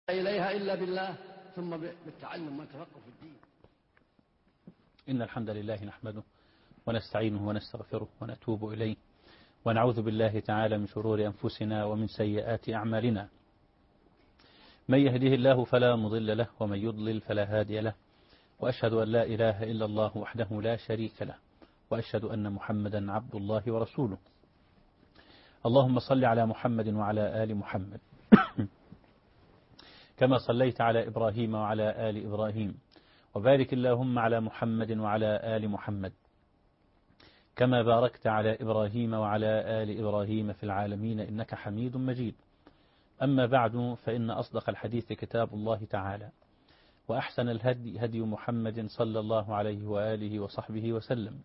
إليها إلا بالله ثم بالتعلم والتفقه في الدين. إن الحمد لله نحمده ونستعينه ونستغفره ونتوب إليه ونعوذ بالله تعالى من شرور أنفسنا ومن سيئات أعمالنا. من يهده الله فلا مضل له ومن يضلل فلا هادي له، وأشهد أن لا إله إلا الله وحده لا شريك له، وأشهد أن محمدا عبد الله ورسوله. اللهم صل على محمد وعلى آل محمد كما صليت على إبراهيم وعلى آل إبراهيم، وبارك اللهم على محمد وعلى آل محمد كما باركت على إبراهيم وعلى آل إبراهيم في العالمين إنك حميد مجيد. أما بعد، فإن أصدق الحديث كتاب الله تعالى، وأحسن الهدي هدي محمد صلى الله عليه وآله وصحبه وسلم،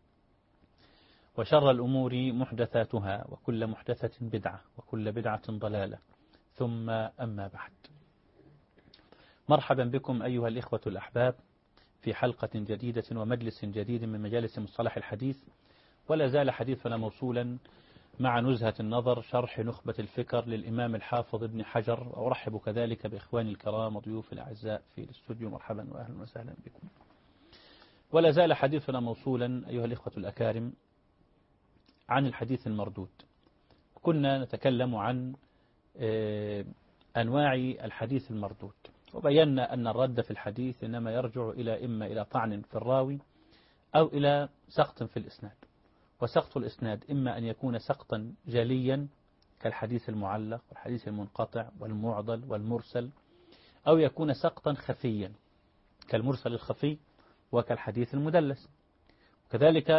وشر الأمور محدثاتها، وكل محدثة بدعة، وكل بدعة ضلالة، ثم أما بعد. مرحبا بكم أيها الإخوة الأحباب في حلقة جديدة ومجلس جديد من مجالس مصطلح الحديث، ولا زال حديثنا موصولا مع نزهة النظر شرح نخبة الفكر للإمام الحافظ ابن حجر. وأرحب كذلك بإخواني الكرام وضيوف الأعزاء في الاستوديو. مرحبا وأهلا وسهلا بكم. ولا زال حديثنا موصولا أيها الإخوة الأكارم عن الحديث المردود. كنا نتكلم عن أنواع الحديث المردود، وبينا أن الرد في الحديث إنما يرجع إما إلى طعن في الراوي أو إلى سقط في الإسناد. وسقط الإسناد إما أن يكون سقطا جليا كالحديث المعلق والحديث المنقطع والمعضل والمرسل، أو يكون سقطا خفيا كالمرسل الخفي وكالحديث المدلس. وكذلك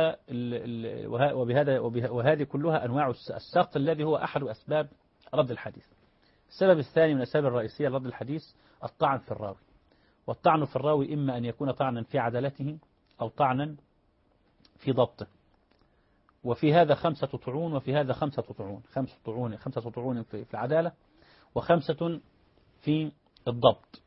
وهذه كلها أنواع السقط الذي هو أحد أسباب رد الحديث. السبب الثاني من الأسباب الرئيسية لرد الحديث الطعن في الراوي. والطعن في الراوي إما أن يكون طعنا في عدالته أو طعنا في ضبطه. وفي هذا 5 طعون وفي هذا 5 طعون، 5 طعون في العدالة و5 في الضبط.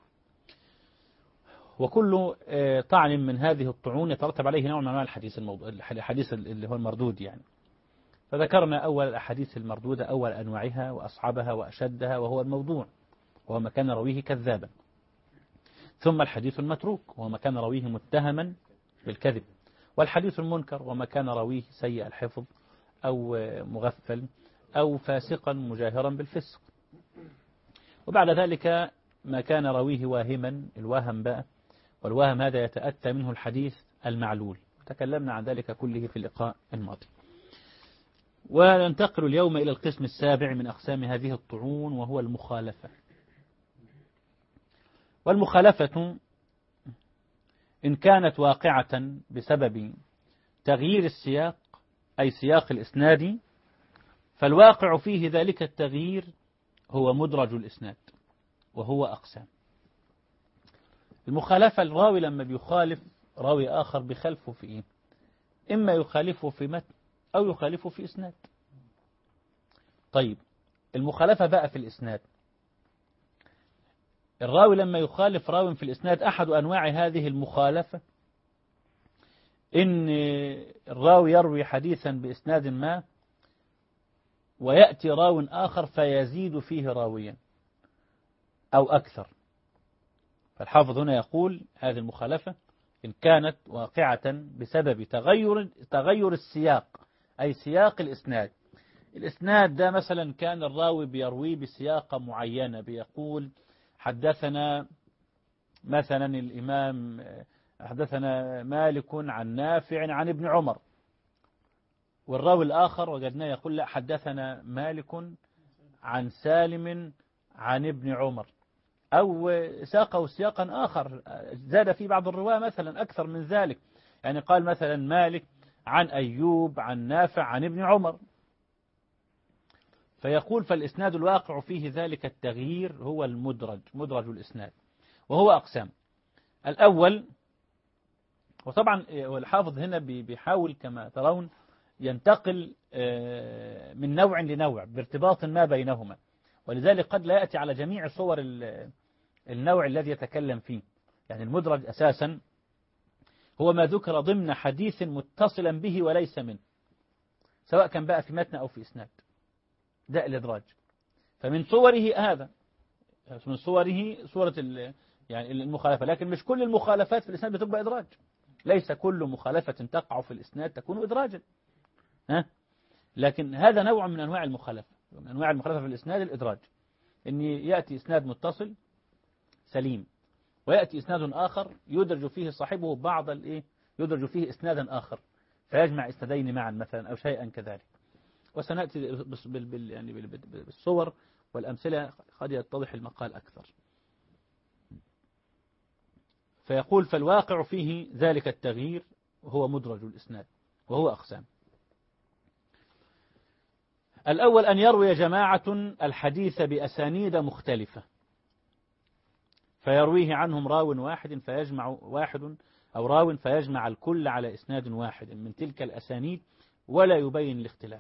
وكل طعن من هذه الطعون يترتب عليه نوع من أنواع الحديث اللي هو المردود يعني. فذكرنا أول الأحاديث المردودة، أول أنواعها وأصعبها وأشدها، وهو الموضوع، وهو ما كان رويه كذابا. ثم الحديث المتروك، وهو ما كان رويه متهما بالكذب. والحديث المنكر، وما كان رويه سيء الحفظ أو مغفل أو فاسقا مجاهرا بالفسق. وبعد ذلك ما كان رويه واهما، الوهم بقى، والوهم هذا يتأتى منه الحديث المعلول. تكلمنا عن ذلك كله في اللقاء الماضي. وننتقل اليوم إلى القسم السابع من أقسام هذه الطعون، وهو المخالفة. والمخالفة إن كانت واقعة بسبب تغيير السياق، أي سياق الإسناد، فالواقع فيه ذلك التغيير هو مدرج الإسناد، وهو أقسام. المخالفة، الراوي لما بيخالف راوي آخر بخلفه في إيه؟ إما يخالفه في متن أو يخالفه في إسناد. طيب المخالفة بقى في الإسناد، الراوي لما يخالف راوي في الإسناد، أحد أنواع هذه المخالفة إن الراوي يروي حديثا بإسناد ما، ويأتي راو آخر فيزيد فيه راويا أو أكثر. فالحافظ هنا يقول هذه المخالفة إن كانت واقعة بسبب تغير السياق، أي سياق الإسناد. الإسناد ده مثلا كان الراوي بيرويه بسياقة معينة، بيقول حدثنا مثلا الإمام، حدثنا مالك عن نافع عن ابن عمر، والراوي الآخر وجدناه يقول لا، حدثنا مالك عن سالم عن ابن عمر، أو ساقه سياقا آخر زاد فيه بعض الرواة مثلا أكثر من ذلك، يعني قال مثلا مالك عن أيوب عن نافع عن ابن عمر. فيقول فالإسناد الواقع فيه ذلك التغيير هو مدرج الإسناد، وهو أقسام. الأول، وطبعا الحافظ هنا بيحاول كما ترون ينتقل من نوع لنوع بارتباط ما بينهما، ولذلك قد لا يأتي على جميع صور النوع الذي يتكلم فيه. يعني المدرج أساسا هو ما ذكر ضمن حديث متصلا به وليس منه، سواء كان بقى في متن أو في إسناد، ده الإدراج. فمن صوره هذا من صوره صورة يعني المخالفة، لكن مش كل المخالفات في الإسناد بتبقى إدراج. ليس كل مخالفة تقع في الإسناد تكون إدراجا. لكن هذا نوع من أنواع المخالفة. من أنواع المخالفة في الإسناد الإدراج، أن يأتي إسناد متصل سليم، ويأتي إسناد آخر يدرج فيه صاحبه بعض يدرج فيه إسنادا آخر، فيجمع إسنادين معا مثلا أو شيئا كذلك. وسنأتي بالصور والأمثلة قد يتضح المقال أكثر. فيقول: فالواقع فيه ذلك التغيير هو مدرج الإسناد، وهو أقسام. الأول أن يروي جماعة الحديث بأسانيد مختلفة، فيرويه عنهم راو واحد فيجمع الكل على إسناد واحد من تلك الأسانيد ولا يبين الاختلاف.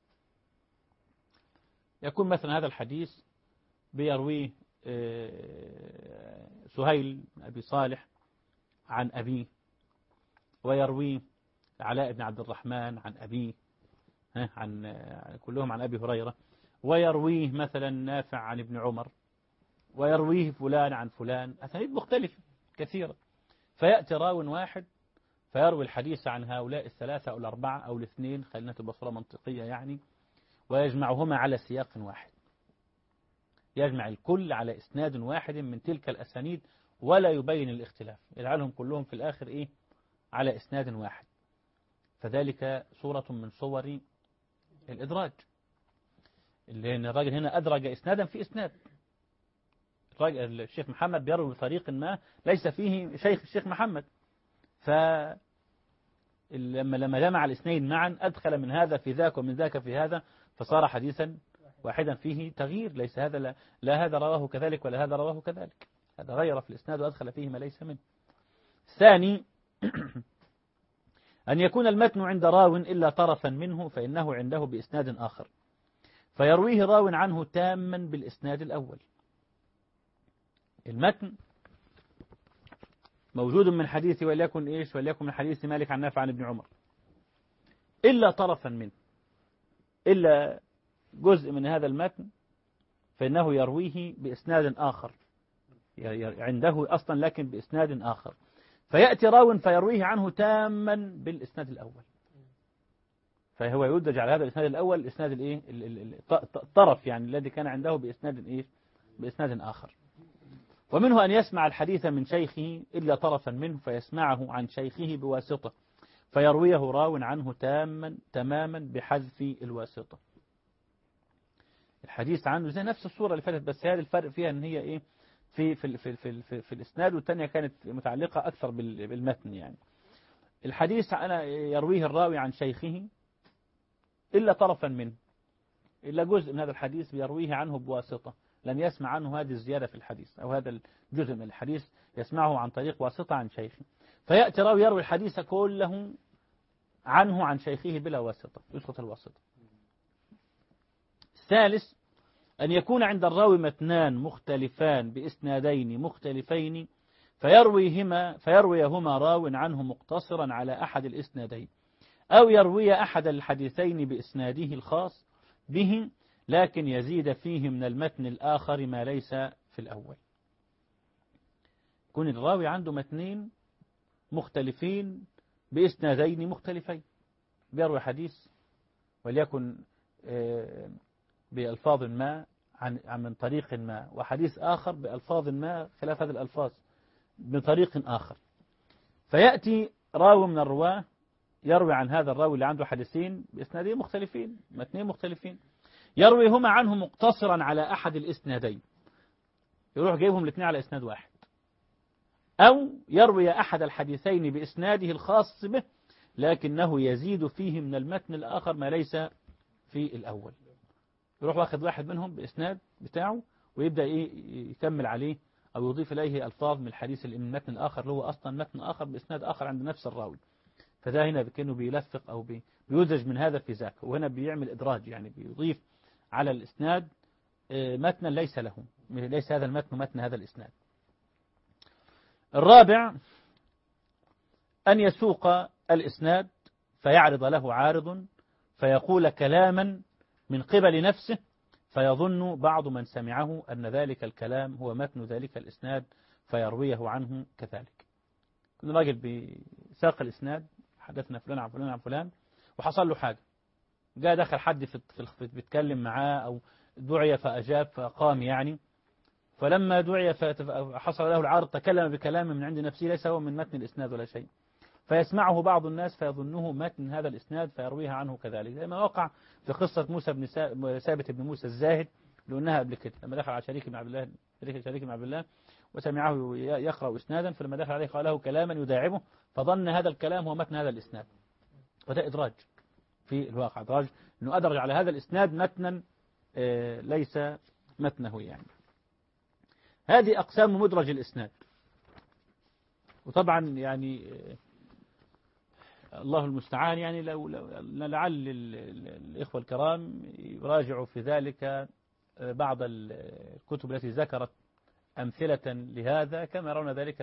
يكون مثلا هذا الحديث بيرويه سهيل بن أبي صالح عن أبيه، ويرويه علاء بن عبد الرحمن عن أبيه، كلهم عن أبي هريرة، ويرويه مثلا نافع عن ابن عمر، ويرويه فلان عن فلان، أسانيد مختلفة كثيرة. فيأتي راو واحد فيروي الحديث عن هؤلاء الثلاثة أو الأربعة أو الاثنين، خلينا تبقى صورة منطقية يعني، ويجمعهما على سياق واحد، يجمع الكل على إسناد واحد من تلك الأسانيد ولا يبين الاختلاف، يجعلهم كلهم في الآخر على إسناد واحد. فذلك صورة من صور الإدراج، اللي الراجل هنا أدرج إسنادا في إسناد. الشيخ محمد بيروي بطريق ما ليس فيه شيخ الشيخ محمد، لما جمع الاثنين معا أدخل من هذا في ذاك ومن ذاك في هذا، فصار حديثا واحدا فيه تغيير. ليس هذا لا هذا رواه كذلك ولا هذا رواه كذلك، هذا غير في الإسناد وأدخل فيه ما ليس منه. الثاني أن يكون المتن عند راو إلا طرفا منه فإنه عنده بإسناد آخر، فيرويه راو عنه تاما بالإسناد الأول. المتن موجود من حديث وليكن من حديث مالك عن نافع عن ابن عمر، إلا طرفا منه، إلا جزء من هذا المتن، فإنه يرويه بإسناد آخر، عنده أصلا لكن بإسناد آخر، فيأتي راو فيرويه عنه تاما بالإسناد الأول، فهو يدرج على هذا الإسناد الأول الإسناد الطرف يعني الذي كان عنده بإسناد آخر. ومنه أن يسمع الحديث من شيخه إلا طرفا منه فيسمعه عن شيخه بواسطة، فيرويه راو عنه تماما بحذف الواسطة. الحديث عنه زي نفس الصورة اللي فاتت، بس هذا الفرق فيها أن هي في الإسناد، والثانية كانت متعلقة أكثر بالمتن. يعني الحديث أنا يرويه الراوي عن شيخه إلا طرفا منه، إلا جزء من هذا الحديث بيرويه عنه بواسطة، لم يسمع عنه هذه الزيادة في الحديث، أو هذا الجزء من الحديث يسمعه عن طريق واسطة عن شيخه، فيأتي راوي يروي الحديث كله عنه عن شيخه بلا واسطة، يسقط الواسطة. الثالث أن يكون عند الراوي متنان مختلفان بإسنادين مختلفين فيرويهما راو عنه مقتصرا على أحد الإسنادين، أو يروي أحد الحديثين بإسناده الخاص به لكن يزيد فيه من المتن الآخر ما ليس في الأول. يكون الراوي عنده متنين مختلفين بإسنادين مختلفين، بيروي حديث وليكن بألفاظ ما من طريق ما، وحديث آخر بألفاظ ما خلاف هذه الألفاظ بطريق آخر، فيأتي راوي من الرواة يروي عن هذا الراوي اللي عنده حديثين بإسنادين مختلفين، متنين مختلفين، يرويهما عنه مقتصرا على أحد الإسنادين، يروح جايبهم الاثنين على إسناد واحد، أو يروي أحد الحديثين بإسناده الخاص به لكنه يزيد فيه من المتن الآخر ما ليس في الأول، يروح واخد واحد منهم بإسناد بتاعه ويبدأ يكمل عليه أو يضيف إليه ألفاظ من الحديث من المتن الآخر اللي هو أصلا متن آخر بإسناد آخر عند نفس الراوي، فده هنا كأنه بيلفق أو بيدرج من هذا في ذاك، وهنا بيعمل إدراج يعني بيضيف على الإسناد متنا ليس له، ليس هذا المتن متن هذا الإسناد. الرابع أن يسوق الإسناد فيعرض له عارض فيقول كلاما من قبل نفسه فيظن بعض من سمعه أن ذلك الكلام هو متن ذلك الإسناد فيرويه عنه كذلك. كل راجل بساق الإسناد حدثنا فلان عن فلان عن فلان وحصل له حاجة، جاء دخل حد بيتكلم معاه أو دعي فأجاب فقام يعني، فلما دعي فحصل له العارض تكلم بكلام من عند نفسه ليس هو من متن الإسناد ولا شيء، فيسمعه بعض الناس فيظنه متن هذا الإسناد فيرويها عنه كذلك، زي ما وقع في قصة موسى بن ثابت بن موسى الزاهد لأنها قبل كده، لما دخل على شريك بن عبد الله وسمعه يقرأ إسنادا، فلما دخل عليه قال له كلاما يداعبه فظن هذا الكلام هو متن هذا الإسناد، وده إدراج في الواقع، إدراج أنه أدرج على هذا الإسناد متنا ليس متنه يعني. هذه أقسام مدرج الإسناد. وطبعا يعني الله المستعان يعني لعل الإخوة الكرام يراجعوا في ذلك بعض الكتب التي ذكرت أمثلة لهذا كما يرون ذلك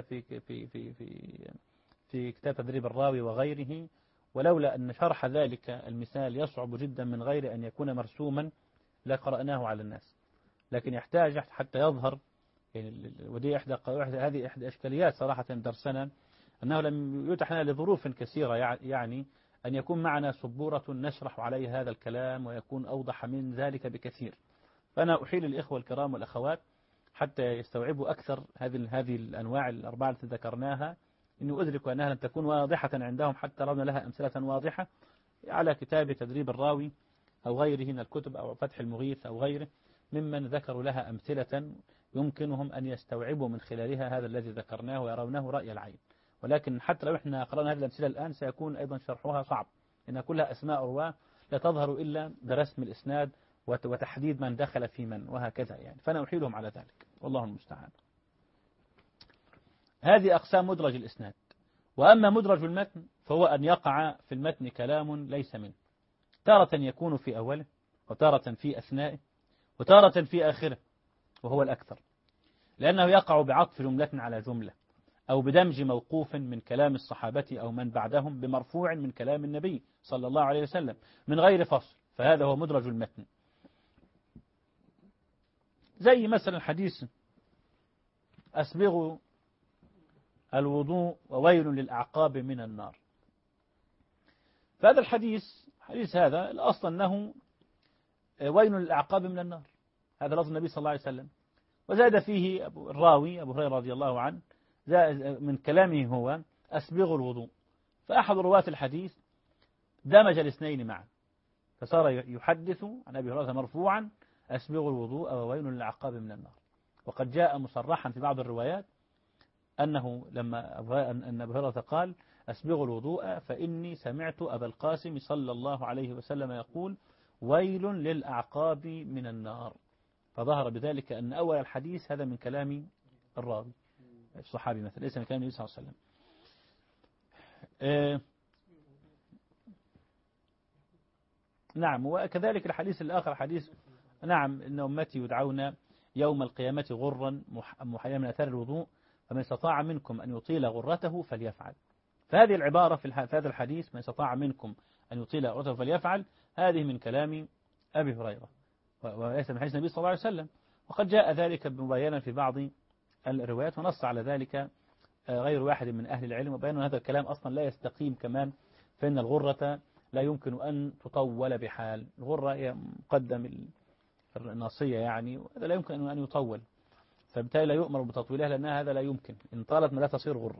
في كتاب تدريب الراوي وغيره، ولولا أن شرح ذلك المثال يصعب جدا من غير أن يكون مرسوما لقرأناه على الناس، لكن يحتاج حتى يظهر يعني، ودي هذه إحدى إشكاليات صراحة درسنا أنه لم يتح لنا لظروف كثيرة يعني أن يكون معنا سبورة نشرح عليها هذا الكلام ويكون أوضح من ذلك بكثير. فأنا أحيل الإخوة الكرام والأخوات حتى يستوعبوا أكثر هذه الأنواع الأربعة التي ذكرناها، إنه أدرك أنها لم تكون واضحة عندهم حتى رأنا لها أمثلة واضحة على كتاب تدريب الراوي أو غيره من الكتب أو فتح المغيث أو غيره ممن ذكروا لها أمثلة يمكنهم أن يستوعبوا من خلالها هذا الذي ذكرناه ويرونه رأي العين. ولكن حتى لو احنا قرأنا هذه الأمثلة الآن سيكون أيضا شرحها صعب، إنها كلها أسماء رواه لا تظهر إلا برسم الإسناد وتحديد من دخل في من وهكذا يعني، فأنا أحيلهم على ذلك والله المستعان. هذه أقسام مدرج الإسناد. وأما مدرج المتن فهو أن يقع في المتن كلام ليس منه، تارة يكون في أوله وتارة في أثنائه وتارة في آخره، وهو الأكثر، لأنه يقع بعطف جملة على جملة أو بدمج موقوف من كلام الصحابة أو من بعدهم بمرفوع من كلام النبي صلى الله عليه وسلم من غير فصل، فهذا هو مدرج المتن. زي مثلا حديث أسبغوا الوضوء وويل للأعقاب من النار، فهذا الحديث هذا الأصل أنه ويل للأعقاب من النار، هذا لفظ النبي صلى الله عليه وسلم، وزاد فيه الراوي أبو هريرة رضي الله عنه من كلامه هو أسبغوا الوضوء، فأحد رواة الحديث دمج الاثنين معا فصار يحدث عن أبي هريرة مرفوعا أسبغوا الوضوء وويل للأعقاب من النار. وقد جاء مصرحا في بعض الروايات أنه لما أن أبي هريرة قال أسبغوا الوضوء فإني سمعت أبا القاسم صلى الله عليه وسلم يقول ويل للأعقاب من النار، فظهر بذلك أن أول الحديث هذا من كلام الراوي الصحابي مثلا، ليس من كلام النبي صلى الله عليه وسلم. نعم، وكذلك الحديث الآخر حديث نعم إن أمتي يدعون يوم القيامة غرا محيا من أثار الوضوء فمن استطاع منكم أن يطيل غرته فليفعل، فهذه العبارة في هذا الحديث من استطاع منكم أن يطيل غرته فليفعل هذه من كلام أبي هريرة وليس من حديث النبي صلى الله عليه وسلم. وقد جاء ذلك مبينا في بعض الروايات ونص على ذلك غير واحد من أهل العلم، وبيان هذا الكلام أصلا لا يستقيم كمان، فإن الغرة لا يمكن أن تطول بحال، الغرة هي مقدم الناصية يعني، وهذا لا يمكن أن يطول، فبالتالي لا يؤمر بتطويلها لأنها هذا لا يمكن، إن طالت ما لا تصير غرة.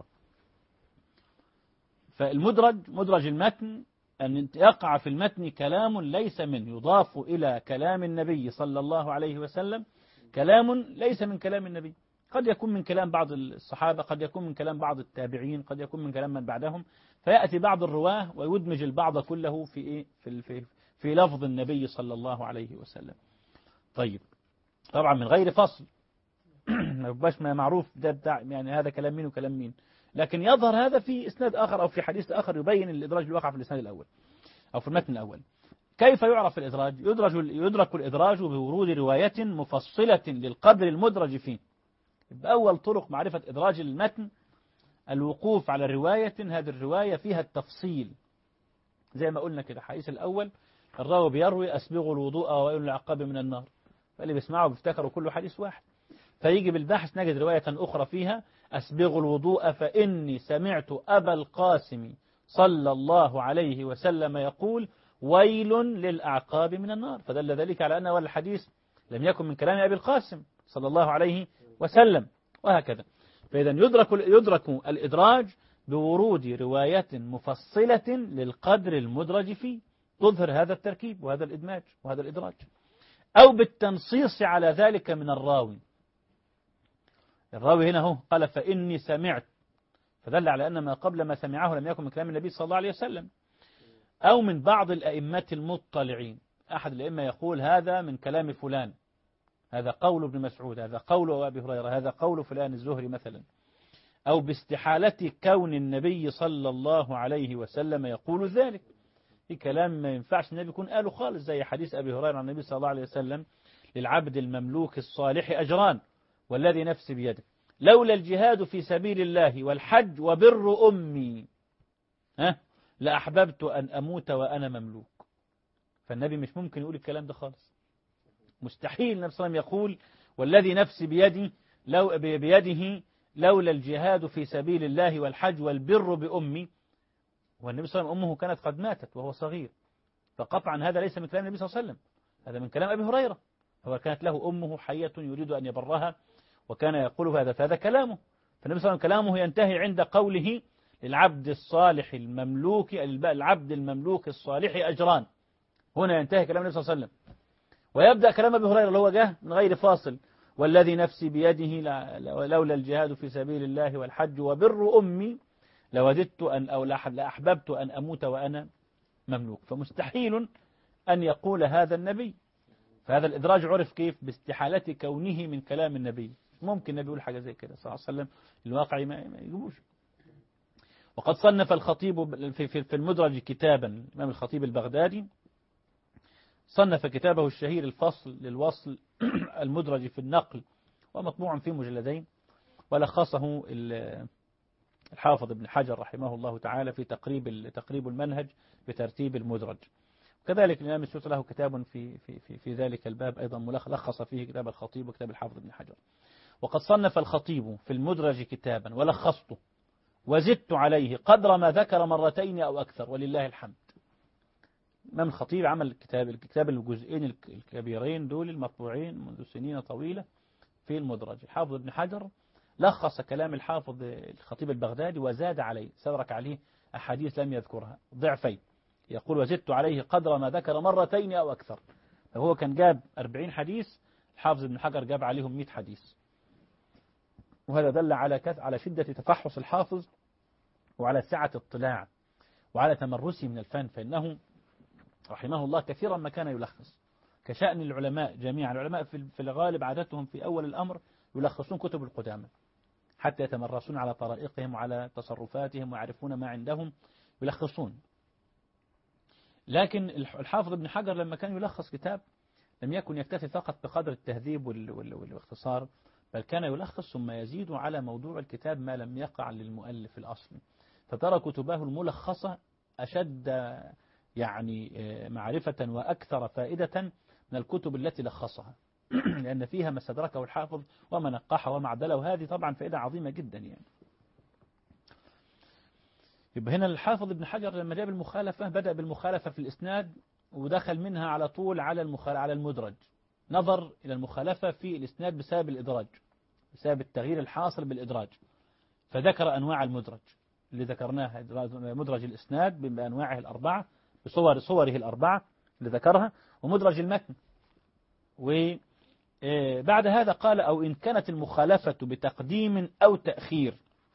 فالمدرج مدرج المتن أن يقع في المتن كلام ليس منه يضاف إلى كلام النبي صلى الله عليه وسلم كلام ليس من كلام النبي، قد يكون من كلام بعض الصحابة، قد يكون من كلام بعض التابعين، قد يكون من كلام من بعدهم، فيأتي بعض الرواه ويدمج البعض كله في لفظ النبي صلى الله عليه وسلم. طيب طبعا من غير فصل ما يبقاش معروف ده يعني هذا كلام مين وكلام مين، لكن يظهر هذا في إسناد آخر أو في حديث آخر يبين الإدراج اللي وقع في الإسناد الأول أو في المتن الأول. كيف يعرف الإدراج؟ يدرك الإدراج بورود رواية مفصلة للقدر المدرج فيه. بأول طرق معرفة إدراج المتن الوقوف على رواية هذه الرواية فيها التفصيل، زي ما قلنا كده. الحديث الأول الراوي بيروي أسبغوا الوضوء وويل للأعقاب من النار، فاللي بيسمعوا بيفتكروا كله حديث واحد. فيجي بالبحث نجد رواية أخرى فيها أسبغ الوضوء فإني سمعت أبا القاسم صلى الله عليه وسلم يقول ويل للأعقاب من النار، فدل ذلك على أن أول الحديث لم يكن من كلام أبي القاسم صلى الله عليه وسلم، وهكذا. فإذا يدرك الإدراج بورود رواية مفصلة للقدر المدرج فيه تظهر هذا التركيب وهذا الإدماج وهذا الإدراج، أو بالتنصيص على ذلك من الراوي. الراوي هنا هو قال فإني سمعت، فدل على أن ما قبل ما سمعه لم يكن من كلام النبي صلى الله عليه وسلم، أو من بعض الأئمة المطلعين، أحد الأئمة يقول هذا من كلام فلان، هذا قول ابن مسعود، هذا قول أبي هريرة، هذا قول فلان الزهري مثلا، أو باستحالة كون النبي صلى الله عليه وسلم يقول ذلك. في كلام ما ينفعش النبي يكون قاله خالص، زي حديث أبي هريرة عن النبي صلى الله عليه وسلم للعبد المملوك الصالح أجران والذي نفسي بيده لولا الجهاد في سبيل الله والحج وبر أمي لأحببت أن أموت وأنا مملوك. فالنبي مش ممكن يقول الكلام ده خالص، مستحيل. النبي صلى الله عليه وسلم يقول والذي نفسي بيده لولا الجهاد في سبيل الله والحج والبر بأمي، والنبي صلى الله عليه وسلم أمه كانت قد ماتت وهو صغير، فقطعا هذا ليس من كلام النبي صلى الله عليه وسلم، هذا من كلام أبي هريرة. هو كانت له أمه حية يريد أن يبرها وكان يقول هذا، فهذا كلامه. فالنبي صلى الله عليه وسلم كلامه ينتهي عند قوله للعبد الصالح المملوك، العبد المملوك الصالح أجران، هنا ينتهي كلام النبي صلى الله عليه وسلم. ويبدأ كلام أبي هريرة اللي هو جه من غير فاصل والذي نفسي بيده لولا الجهاد في سبيل الله والحج وبر أمي لوددت أن أو لأحببت أن أموت وأنا مملوك. فمستحيل أن يقول هذا النبي. فهذا الإدراج عرف كيف؟ باستحالة كونه من كلام النبي. ممكن النبي يقول حاجة زي كده صلى الله عليه وسلم، الواقع ما يجيبوش. وقد صنف الخطيب في المدرج كتابا، الإمام الخطيب البغدادي صنف كتابه الشهير الفصل للوصل المدرج في النقل، ومطبوع في مجلدين، ولخصه الحافظ ابن حجر رحمه الله تعالى في تقريب المنهج بترتيب المدرج. كذلك الإمام السيوطي له كتاب في ذلك الباب أيضا لخص فيه كتاب الخطيب وكتاب الحافظ ابن حجر. وقد صنف الخطيب في المدرج كتابا ولخصته وزدت عليه قدر ما ذكر مرتين أو أكثر ولله الحمد. الإمام الخطيب عمل الكتاب الجزئين الكبيرين دول المطبوعين منذ سنين طويلة في المدرج. الحافظ ابن حجر لخص كلام الحافظ الخطيب البغدادي وزاد عليه، سرك عليه أحاديث لم يذكرها ضعفين، يقول وزدت عليه قدر ما ذكر مرتين أو أكثر. فهو كان جاب 40 حديث، الحافظ ابن حجر جاب عليهم 100 حديث. وهذا دل على شدة تفحص الحافظ وعلى سعة اطلاع وعلى تمرسه من الفن، فإنه رحمه الله كثيرا ما كان يلخص، كشأن العلماء جميعا. العلماء في الغالب عادتهم في أول الأمر يلخصون كتب القدامى حتى يتمرسون على طرائقهم وعلى تصرفاتهم ويعرفون ما عندهم يلخصون. لكن الحافظ ابن حجر لما كان يلخص كتاب لم يكن يكتفي فقط بقدر التهذيب والاختصار، بل كان يلخص ثم يزيد على موضوع الكتاب ما لم يقع للمؤلف الأصلي. فترى كتبه الملخصة أشد يعني معرفة وأكثر فائدة من الكتب التي لخصها لأن فيها ما استدركه الحافظ وما نقحه وما عدله، وهذه طبعا فائدة عظيمة جدا يعني. يبقى هنا الحافظ ابن حجر لما جاب المخالفة بدأ بالمخالفة في الإسناد ودخل منها على طول على المدرج، نظر إلى المخالفة في الإسناد بسبب الإدراج، بسبب التغيير الحاصل بالإدراج، فذكر أنواع المدرج اللي ذكرناها، مدرج الإسناد بأنواعه الأربعة بصوره الأربعة اللي ذكرها، ومدرج المتن. وبعد هذا قال أو إن كانت المخالفة بتقديم أو تأخير.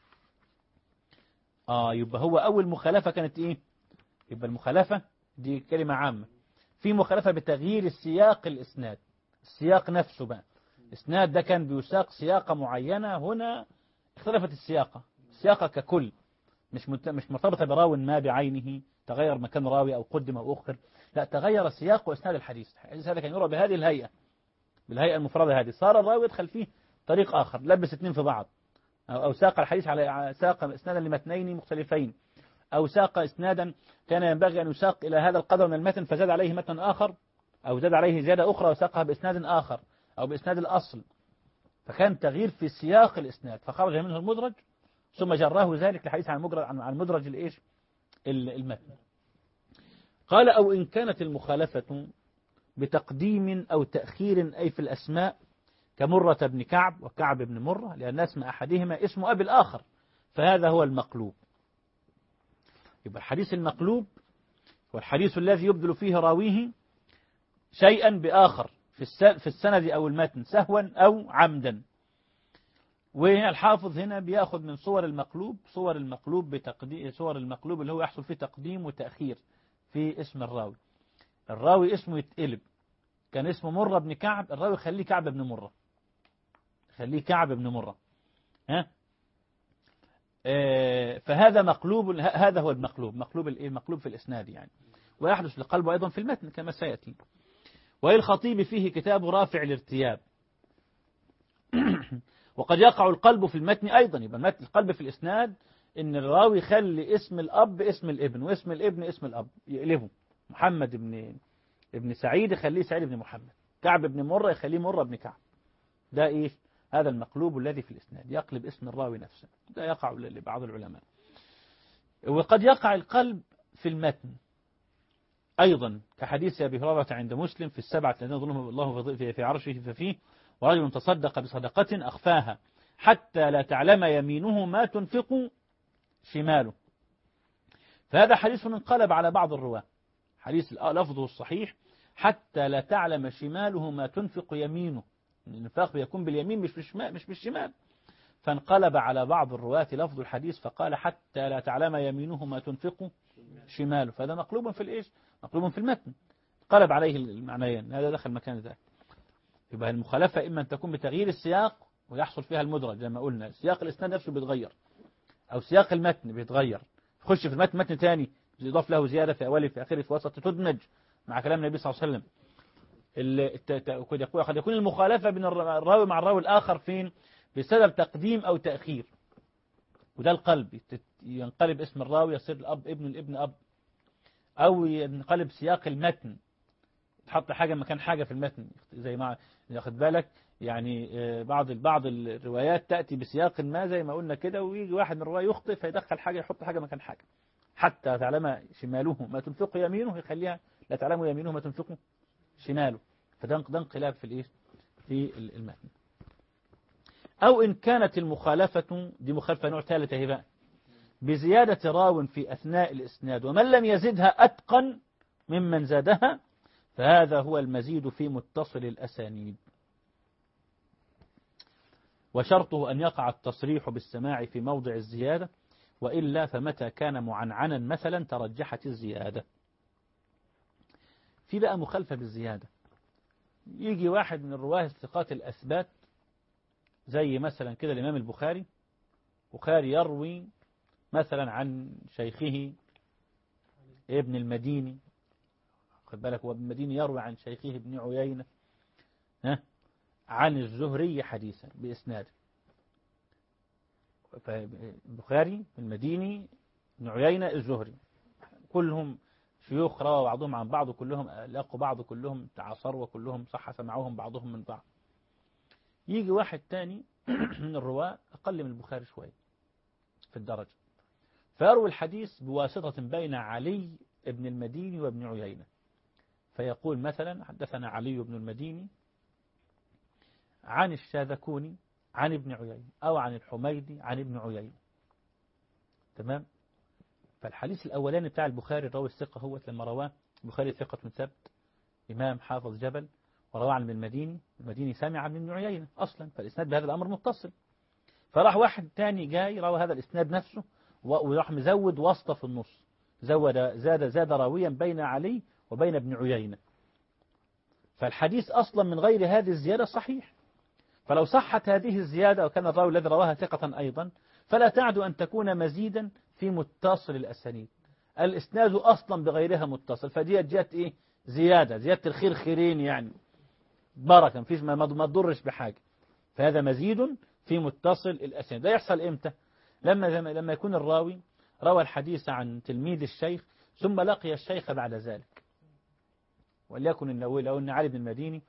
يبقى هو أول مخالفة كانت إيه؟ يبقى المخالفة دي كلمة عامة. في مخالفة بتغيير السياق الإسناد، السياق نفسه بقى، الإسناد ده كان بيساق سياقة معينة، هنا اختلفت السياقة ككل، مش مرتبطة براو ما بعينه، تغير مكان راوي أو قدم أو أخر، لا، تغير سياق وإسناد الحديث. هذا كان يرى بهذه الهيئة، بالهيئة المفردة هذه، صار الراوي يدخل فيه طريق آخر، لبس اثنين في بعض، أو ساق الحديث على ساق إسنادا لمتنين مختلفين، أو ساق إسنادا كان ينبغي أن يساق إلى هذا القدر من المتن فزاد عليه متن آخر، أو زاد عليه زيادة أخرى وساقها بإسناد آخر، أو بإسناد الأصل، فكان تغيير في سياق الإسناد فخرج منه المدرج ثم جراه ذلك لحديث عن مدرج الإيش المتن. قال أو إن كانت المخالفة بتقديم أو تأخير أي في الأسماء كمرة بن كعب وكعب بن مرة لأن اسم أحدهما اسم أبي الآخر فهذا هو المقلوب. يبقى الحديث المقلوب هو الحديث الذي يبدل فيه راويه شيئا بآخر في السند أو المتن سهوا أو عمدا. والحافظ هنا بياخذ من صور المقلوب صور المقلوب اللي هو يحصل فيه تقديم وتأخير في اسم الراوي. الراوي اسمه يتقلب، كان اسمه مرة بن كعب، الراوي خليه كعب بن مرة، خليه كعب بن مرة. فهذا مقلوب، هذا هو المقلوب في الإسناد يعني، ويحدث لقلبه أيضا في المتن كما سيأتي. وللخطيب فيه كتاب رافع الارتياب. وقد يقع القلب في المتن أيضا، يبقى القلب في الإسناد إن الراوي يخلي اسم الأب اسم الابن واسم الابن اسم الأب، يقلبه. محمد ابن سعيد يخليه سعيد بن محمد، كعب بن مرة يخليه مرة بن كعب. ده إيش؟ هذا المقلوب الذي في الإسناد يقلب اسم الراوي نفسه، ده يقع لبعض العلماء. وقد يقع القلب في المتن أيضا كحديث أبي هريرة عند مسلم في السبعة الذين ظلهم الله في عرشه ففيه ورجل تصدق بصدقة أخفاها حتى لا تعلم يمينه ما تنفق شماله. فهذا حديث انقلب على بعض الرواة، حديث لفظه الصحيح حتى لا تعلم شماله ما تنفق يمينه، الانفاق بيكون باليمين مش بالشمال. فانقلب على بعض الرواة لفظ الحديث فقال حتى لا تعلم يمينه ما تنفق شماله، فهذا مقلوب في الإيش؟ مقلوب في المتن، قلب عليه المعنيين، هذا دخل مكان ذاك. يبقى المخالفة إما أن تكون بتغيير السياق ويحصل فيها المدرج زي ما قلنا، سياق الإسناد نفسه بيتغير أو سياق المتن بيتغير، يخش في المتن متن ثاني يضاف له زيادة في أوله في آخره في وسط تدمج مع كلام النبي صلى الله عليه وسلم. قد يكون المخالفة بين الراوي مع الراوي الآخر فين؟ بسبب تقديم أو تأخير، وده القلب ينقلب اسم الراوي يصير الأب ابن الابن أب، أو ينقلب سياق المتن تحط حاجة مكان حاجة في المتن زي ما ياخد بالك يعني. بعض الروايات تأتي بسياق ما زي ما قلنا كده، ويجي واحد من الرواية يخطئ فيدخل حاجة يحط حاجة مكان حاجة حتى تعلم شماله ما تنفق يمينه، يخليها لا تعلم يمينه ما تنفق شماله. فده انقلاب في الايه في المتن. أو إن كانت المخالفة دي مخالفة نوع ثالث اهي بقى بزيادة راو في أثناء الإسناد ومن لم يزدها أتقن ممن زادها، فهذا هو المزيد في متصل الأسانيد. وشرطه أن يقع التصريح بالسماع في موضع الزيادة، وإلا فمتى كان معنعنا مثلا ترجحت الزيادة. في بقى مخالفة بالزيادة، يجي واحد من الرواه الثقات الأثبات زي مثلا كده الإمام البخاري يروي مثلا عن شيخه ابن المديني، خد بالك، هو ابن المديني يروي عن شيخه ابن عيينة عن الزهري حديثا بإسناد. فالبخاري المديني ابن عيينة الزهري كلهم شيوخ روى بعضهم عن بعض، وكلهم لاقوا بعض، كلهم تعاصروا، وكلهم صح سمعوهم بعضهم من بعض. يجي واحد تاني من الرواة أقل من البخاري شوية في الدرجة، فيروي الحديث بواسطة بين علي ابن المديني وابن عيينة، فيقول مثلا حدثنا علي بن المديني عن الشاذكوني عن ابن عيينة، أو عن الحميدي عن ابن عيينة. تمام. فالحديث الأولاني بتاع البخاري الراوي الثقة هو لما رواه البخاري ثقة من ثبت إمام حافظ جبل، ورواه عن المديني سامع من ابن عيينة أصلا، فالإسناد بهذا الأمر متصل. فراح واحد تاني جاي روى هذا الإسناد نفسه وراح مزود واسطة في النص، زاد راويا بين علي وبين ابن عيينة، فالحديث أصلا من غير هذه الزيادة صحيح. فلو صحت هذه الزيادة وكان الراوي الذي رواها ثقة أيضا فلا تعد أن تكون مزيدا في متصل الأسانيد، الإسناد أصلا بغيرها متصل، فدي جاءت إيه؟ زيادة الخير خيرين يعني بركة، مفيش ما تضرش بحاجة، فهذا مزيد في متصل الأسانيد. ده يحصل إمتى؟ لما يكون الراوي روى الحديث عن تلميذ الشيخ ثم لقي الشيخ بعد ذلك، وليكن لو أن علي بن المديني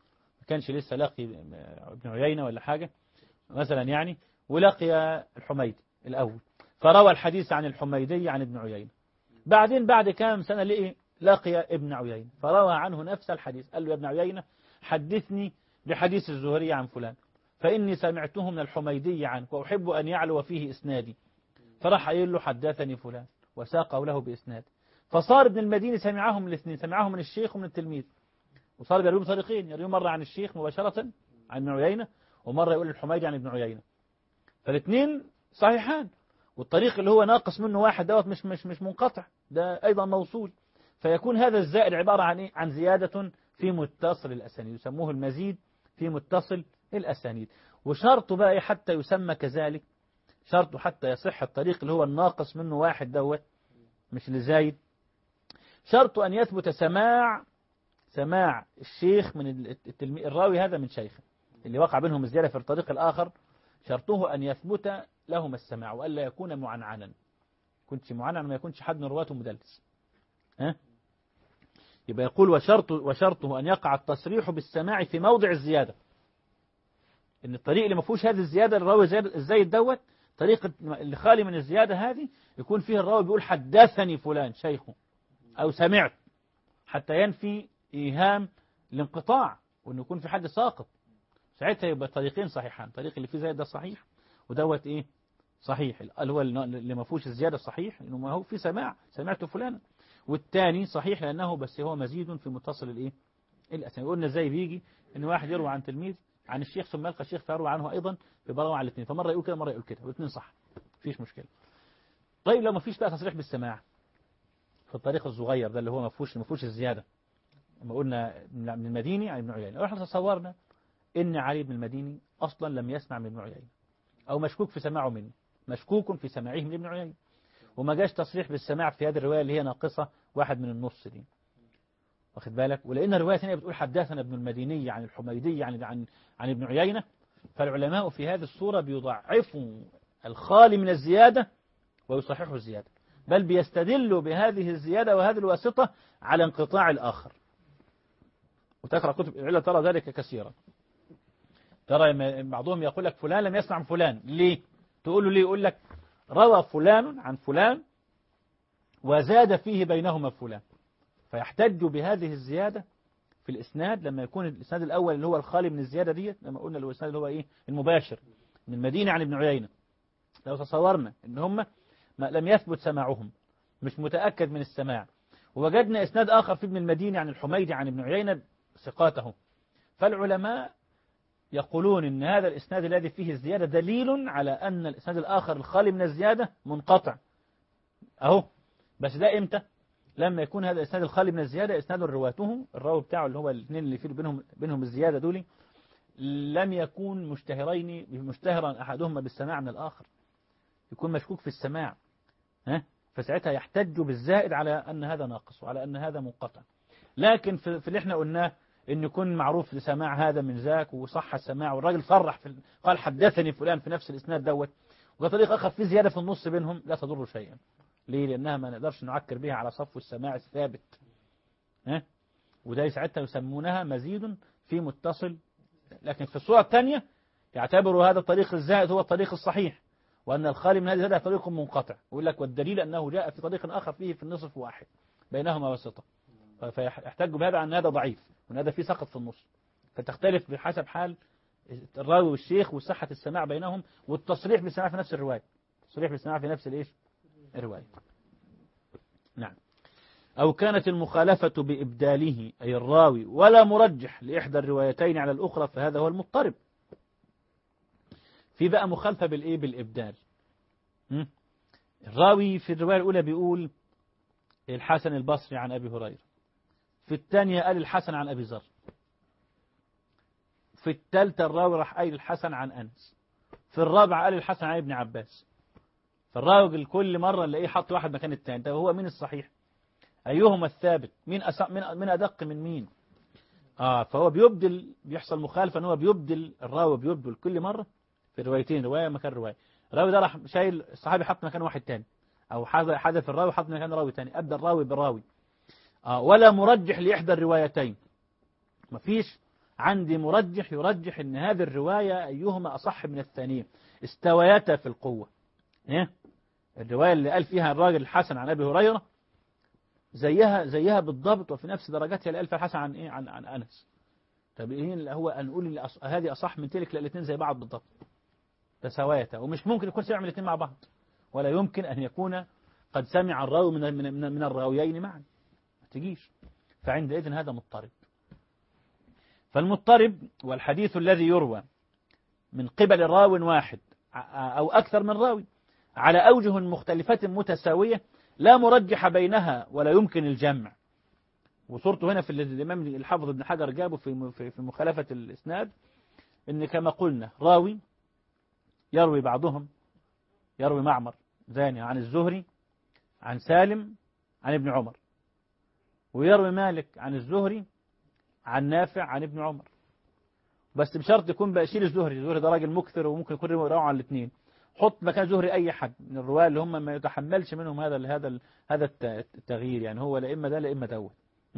ما كانش لسه لاقي ابن عيينة ولا حاجة مثلا يعني، ولقي الحميدي الأول، فروى الحديث عن الحميدي عن ابن عيينة. بعدين بعد كام سنة لقي ابن عيينة فروى عنه نفس الحديث، قال له يا ابن عيينة حدثني بحديث الزهري عن فلان فإني سمعته من الحميدي عنك وأحب أن يعلو فيه إسنادي. فراح قايل له حدثني فلان وساقه له بإسناد. فصار ابن المديني سمعهم الاثنين، سمعهم من الشيخ ومن التلميذ، وصار يروي بطريقين، يروي مرة عن الشيخ مباشرة عن ابن عيينة، ومرة يقول الحميدي عن ابن عيينة، فالاثنين صحيحان. والطريق اللي هو ناقص منه واحد دوت مش منقطع، ده أيضا موصول. فيكون هذا الزائد عبارة عن إيه؟ عن زيادة في متصل الأسانيد، يسموه المزيد في متصل الأسانيد. وشرطه بقى حتى يسمى كذلك، شرطه حتى يصح الطريق اللي هو الناقص منه واحد دوت مش اللي زايد، شرطه أن يثبت سماع الشيخ من الراوي هذا من شيخه اللي وقع بينهم الزيادة في الطريق الآخر، شرطه أن يثبت لهم السماع وألا يكون معنعنا، كنتش معنعنا ما يكونش حد من رواته مدلس. يبقى يقول وشرطه أن يقع التصريح بالسماع في موضع الزيادة، إن الطريق اللي ما فيهوش هذه الزيادة الراوي الزايد دوت، طريق اللي خالي من الزيادة هذه يكون فيه الراوي بيقول حدثني فلان شيخه أو سمعت، حتى ينفي إيهام الانقطاع وإنه يكون في حد ساقط. ساعتها يبقى طريقين صحيحان، طريق اللي فيه زيادة ده صحيح ودوت إيه صحيح، اللي هو اللي ما فيهوش الزيادة صحيح إنه ما هو في سمعت فلان، والثاني صحيح لأنه بس هو مزيد في متصل الإيه الأسانيد. قلنا إزاي بيجي إن واحد يروي عن تلميذ عن الشيخ ثم يلقى الشيخ فيروي عنه أيضا بيروي عن الاثنين، فمرة يقول كده مرة يقول كده والاثنين صح مفيش مشكلة. طيب لو ما فيش بقى تصريح بالسماع في الطريق الصغير ده اللي هو ما فيهوش الزيادة، لما قلنا من المديني عن ابن عيينة، احنا تصورنا إن علي بن المديني أصلا لم يسمع من ابن عيينة أو مشكوك في سماعه منه، مشكوك في سماعه من ابن عيينة، وما جاش تصريح بالسماع في هذه الرواية اللي هي ناقصة واحد من النص دي، واخد بالك. ولأن الرواية ثانية بتقول حدثنا ابن المديني عن الحميدي عن ابن عيينة، فالعلماء في هذه الصورة بيضعفوا الخالي من الزيادة ويصححوا الزيادة، بل بيستدلوا بهذه الزيادة وهذه الواسطة على انقطاع الآخر. وتقرأ كتب العلة ترى ذلك كثيرا، ترى بعضهم يقول لك فلان لم يسمع فلان، ليه؟ تقول له ليه؟ يقول لك روى فلان عن فلان وزاد فيه بينهما فلان، فيحتج بهذه الزيادة في الإسناد لما يكون الإسناد الأول اللي هو الخالي من الزيادة ديت، لما قلنا الإسناد اللي هو إيه المباشر من المدينة عن ابن عيينة، لو تصورنا إن هم لم يثبت سماعهم مش متأكد من السماع، ووجدنا إسناد آخر في ابن المدينة عن الحميدي عن ابن عيينة ثقاته، فالعلماء يقولون إن هذا الإسناد الذي فيه الزيادة دليل على أن الإسناد الآخر الخالي من الزيادة منقطع أهو. بس ده إمتى؟ لما يكون هذا الإسناد الخالي من الزيادة إسناد رواته الراوي بتاعه اللي هو الاثنين اللي فيه بينهم الزيادة دول لم يكون مشتهرا أحدهما بالسماع من الآخر، يكون مشكوك في السماع، فساعتها يحتج بالزائد على أن هذا ناقص وعلى أن هذا منقطع. لكن في اللي احنا قلناه إن يكون معروف لسماع هذا من ذاك وصح السماع والراجل صرح قال حدثني فلان في نفس الإسناد دوت، وطريق آخر في زيادة في النص بينهم، لا تضر شيئا. ليه؟ لأنها ما نقدرش نعكر بها على صف السماع الثابت، وده ساعتها يسمونها مزيد في متصل. لكن في الصورة الثانية يعتبروا هذا الطريق الزائد هو الطريق الصحيح، وأن الخالي من هذا طريق منقطع، ويقول لك والدليل أنه جاء في طريق آخر فيه في النصف واحد بينهما واسطة، فيحتج بهذا عن هذا ضعيف وأن هذا فيه سقط في النص، فتختلف بحسب حال الراوي والشيخ وصحة السماع بينهم، والتصريح بالسماع في نفس الرواية، التصريح بالسماع في نفس الرواية. نعم. أو كانت المخالفة بإبداله أي الراوي ولا مرجح لإحدى الروايتين على الأخرى فهذا هو المضطرب. في بقى مخالفة بالإبدال، الراوي في الرواية الأولى بيقول الحسن البصري عن أبي هريرة، في الثانية قال الحسن عن أبي ذر، في الثالثة الراوي راح قال الحسن عن أنس، في الرابعة قال الحسن عن ابن عباس. فالراوي كل مرة نلاقيه حط واحد مكان الثاني، ده هو مين الصحيح؟ أيهما الثابت؟ من أدق من مين؟ فهو بيحصل مخالفة أنه بيبدل الراوي، بيبدل كل مرة في الروايتين، رواية مكان رواية. الراوي ده راح شايل الصحابي حط مكان واحد تاني، أو حذف الراوي حط مكان راوي تاني، أبدل الراوي بالراوي. ولا مرجح لإحدى الروايتين، مفيش عندي مرجح يرجح ان هذه الرواية أيهما أصح من الثانية، استويتا في القوة. إيه؟ الرواية اللي قال فيها الراجل الحسن عن أبي هريرة زيها بالضبط، وفي نفس درجاتها اللي قال فيها الحسن عن إيه؟ عن أنس. طب إيه اللي هو نقول هذه أصح من تلك؟ لا، الاثنين زي بعض بالضبط، تساويتا. ومش ممكن يكون سمع من الاثنين مع بعض، ولا يمكن أن يكون قد سمع الراوي من الراويين معا، ما تجيش. فعندئذ هذا مضطرب. فالمضطرب والحديث الذي يروى من قبل راو واحد أو أكثر من راوي على أوجه مختلفة متساوية لا مرجح بينها ولا يمكن الجمع. وصورته هنا في الإمام الحافظ ابن حجر جابه في مخالفة الإسناد، إن كما قلنا راوي يروي بعضهم، يروي معمر زاني عن الزهري عن سالم عن ابن عمر، ويروي مالك عن الزهري عن نافع عن ابن عمر، بس بشرط يكون بشيل الزهري ده راجل مكثر وممكن يكون يروي عن الاثنين، حط مكان زهري أي حد من الرواة اللي هم ما يتحملش منهم هذا التغيير، يعني هو لا إما ده لا إما دوت.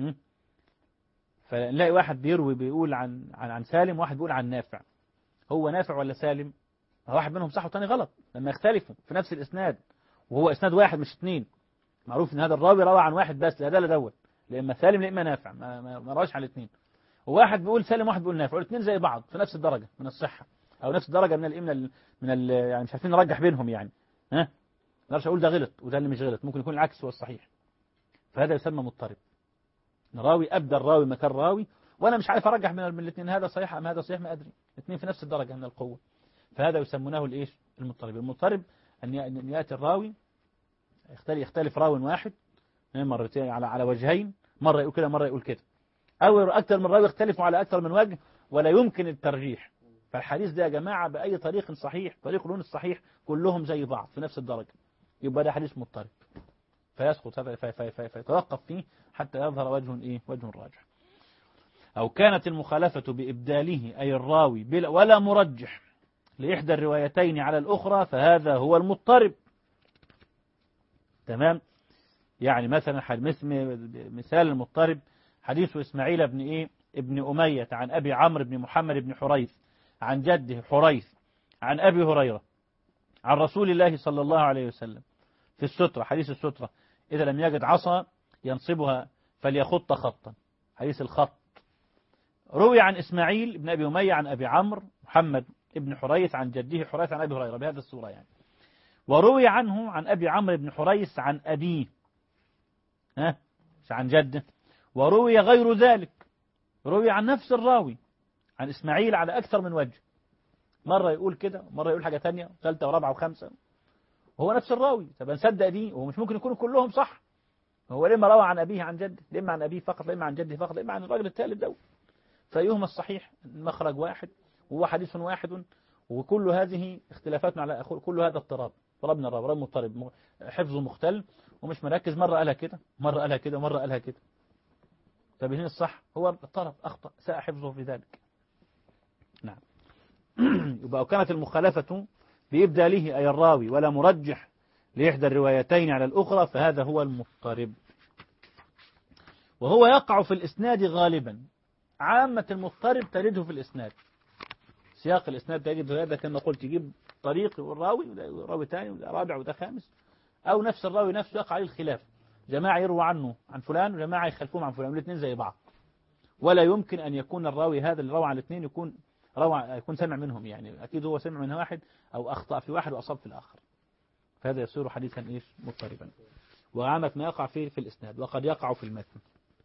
فنلاقي واحد بيروي بيقول عن سالم، وواحد بيقول عن نافع. هو نافع ولا سالم؟ واحد منهم صح والثاني غلط لما يختلفوا في نفس الإسناد، وهو إسناد واحد مش اثنين. معروف إن هذا الراوي روى عن واحد بس، لا ده لا دوت، لا إما سالم لا إما نافع، ما رواش عن الاثنين. وواحد بيقول سالم وواحد بيقول نافع، والاثنين زي بعض في نفس الدرجة من الصحة، أو نفس الدرجة يعني مش عارفين نرجح بينهم يعني. ما نقدرش أقول ده غلط وده اللي مش غلط، ممكن يكون العكس هو الصحيح. فهذا يسمى مضطرب. راوي أبدى الراوي مكان راوي، وأنا مش عارف أرجح من الاثنين، هذا صحيح أم هذا صحيح، ما أدري، الاثنين في نفس الدرجة من القوة. فهذا يسمونه الإيش؟ المضطرب. المضطرب أن يأتي الراوي يختلف راوي واحد مرتين على وجهين، مرة يقول كده مرة يقول كده، أو أكثر من راوي يختلفوا على أكثر من وجه ولا يمكن الترجيح. فالحديث ده يا جماعة بأي طريق صحيح، طريق لون الصحيح كلهم زي بعض في نفس الدرجة، يبقى ده حديث مضطرب، فيسقط هذا فيتوقف فيه حتى يظهر وجه راجح. أو كانت المخالفة بإبداله أي الراوي ولا مرجح لإحدى الروايتين على الأخرى، فهذا هو المضطرب. تمام. يعني مثلا مثال المضطرب حديث إسماعيل ابن أمية عن أبي عمرو بن محمد بن حريث عن جده حريث عن أبي هريرة عن رسول الله صلى الله عليه وسلم في السترة، حديث السترة، إذا لم يجد عصا ينصبها فليخط خطا، حديث الخط. روي عن إسماعيل بن أبي أمية عن أبي عمرو محمد بن حريث عن جده حريث عن أبي هريرة بهذا الصورة يعني. وروي عنه عن أبي عمرو بن حريث عن أبيه، مش عن جده. وروي غير ذلك، روي عن نفس الراوي عن إسماعيل على أكثر من وجه، مرة يقول كده مرة يقول حاجة تانية ثالثة ورابعة وخامسة، وهو نفس الراوي. طب نصدق دي؟ وهو مش ممكن يكونوا كلهم صح. هو لما روى عن أبيه عن جده، لما عن أبيه فقط، لما عن جده فقط، لما عن الراجل الثالث ده. فأيهما الصحيح؟ مخرج واحد وهو حديث واحد، وكل هذه اختلافات على كل هذا اضطراب. ضربنا الراب مضطرب، حفظه مختل ومش مركز، مرة قالها كده مرة قالها كده مرة قالها كده. طب هنا الصح هو اضطرب، أخطأ، ساء حفظه في ذلك. نعم. يبقى كانت المخالفة بإبداله أي الراوي ولا مرجح لإحدى الروايتين على الأخرى، فهذا هو المضطرب. وهو يقع في الإسناد غالبا. عامة المضطرب تجده في الإسناد، سياق الإسناد تجد هذا كما قلت، يجيب طريق والراوي وده راوي ثاني وده رابع وده خامس، أو نفس الراوي نفسه يقع عليه الخلاف، جماعة يروى عنه عن فلان وجماعة يخلفوهم عن فلان، والاثنين زي بعض، ولا يمكن أن يكون الراوي هذا اللي روى عن الاثنين يكون سمع منهم، يعني أكيد هو سمع من واحد أو أخطأ في واحد وأصاب في الآخر، فهذا يصير حديثا مضطربا. وعامة ما يقع فيه في الإسناد، وقد يقع في المتن،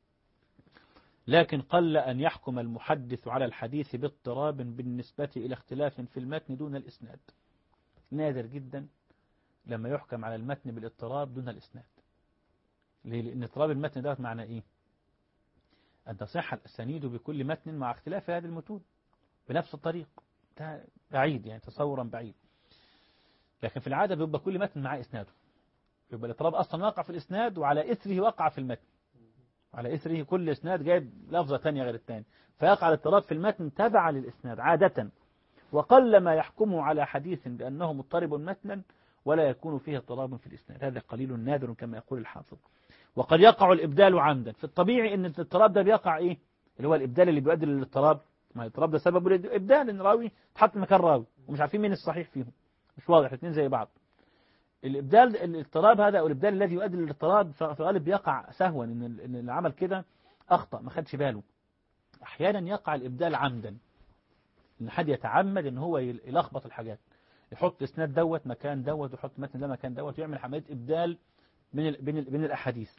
لكن قل أن يحكم المحدث على الحديث باضطراب بالنسبة إلى اختلاف في المتن دون الإسناد. نادر جدا لما يحكم على المتن بالاضطراب دون الإسناد. ليه؟ لأن اضطراب المتن ده معنى إيه؟ أن تصح الأسانيد بكل متن مع اختلاف هذه المتون بنفس الطريق، ده بعيد يعني، تصورا بعيد. لكن في العادة بيبقى كل متن مع إسناده، يبقى الاضطراب أصلا واقع في الإسناد وعلى إثره وقع في المتن، على إثره كل إسناد جايب لفظة تانية غير الثاني، فيقع الاضطراب في المتن تبع للإسناد عادة. وقل ما يحكمه على حديث بأنه مضطرب متنا ولا يكون فيه اضطراب في الإسناد، هذا قليل نادر كما يقول الحافظ. وقد يقع الإبدال عمدا، في الطبيعي أن الاضطراب ده بيقع اللي هو الإبدال اللي بيؤدي للاضطراب ما الاضطراب ده سبب الإبدال، إن راوي تحط مكان راوي ومش عارفين مين الصحيح فيهم، مش واضح، الاثنين زي بعض. الإبدال الاضطراب هذا أو الإبدال الذي يؤدي للاضطراب في الغالب يقع سهوا، إن اللي عمل كده أخطأ ما خدش باله. أحيانا يقع الإبدال عمدا، إن حد يتعمد إن هو يلخبط الحاجات، يحط إسناد دوت مكان دوت ويحط متن ده مكان دوت ويعمل عملية إبدال بين الأحاديث.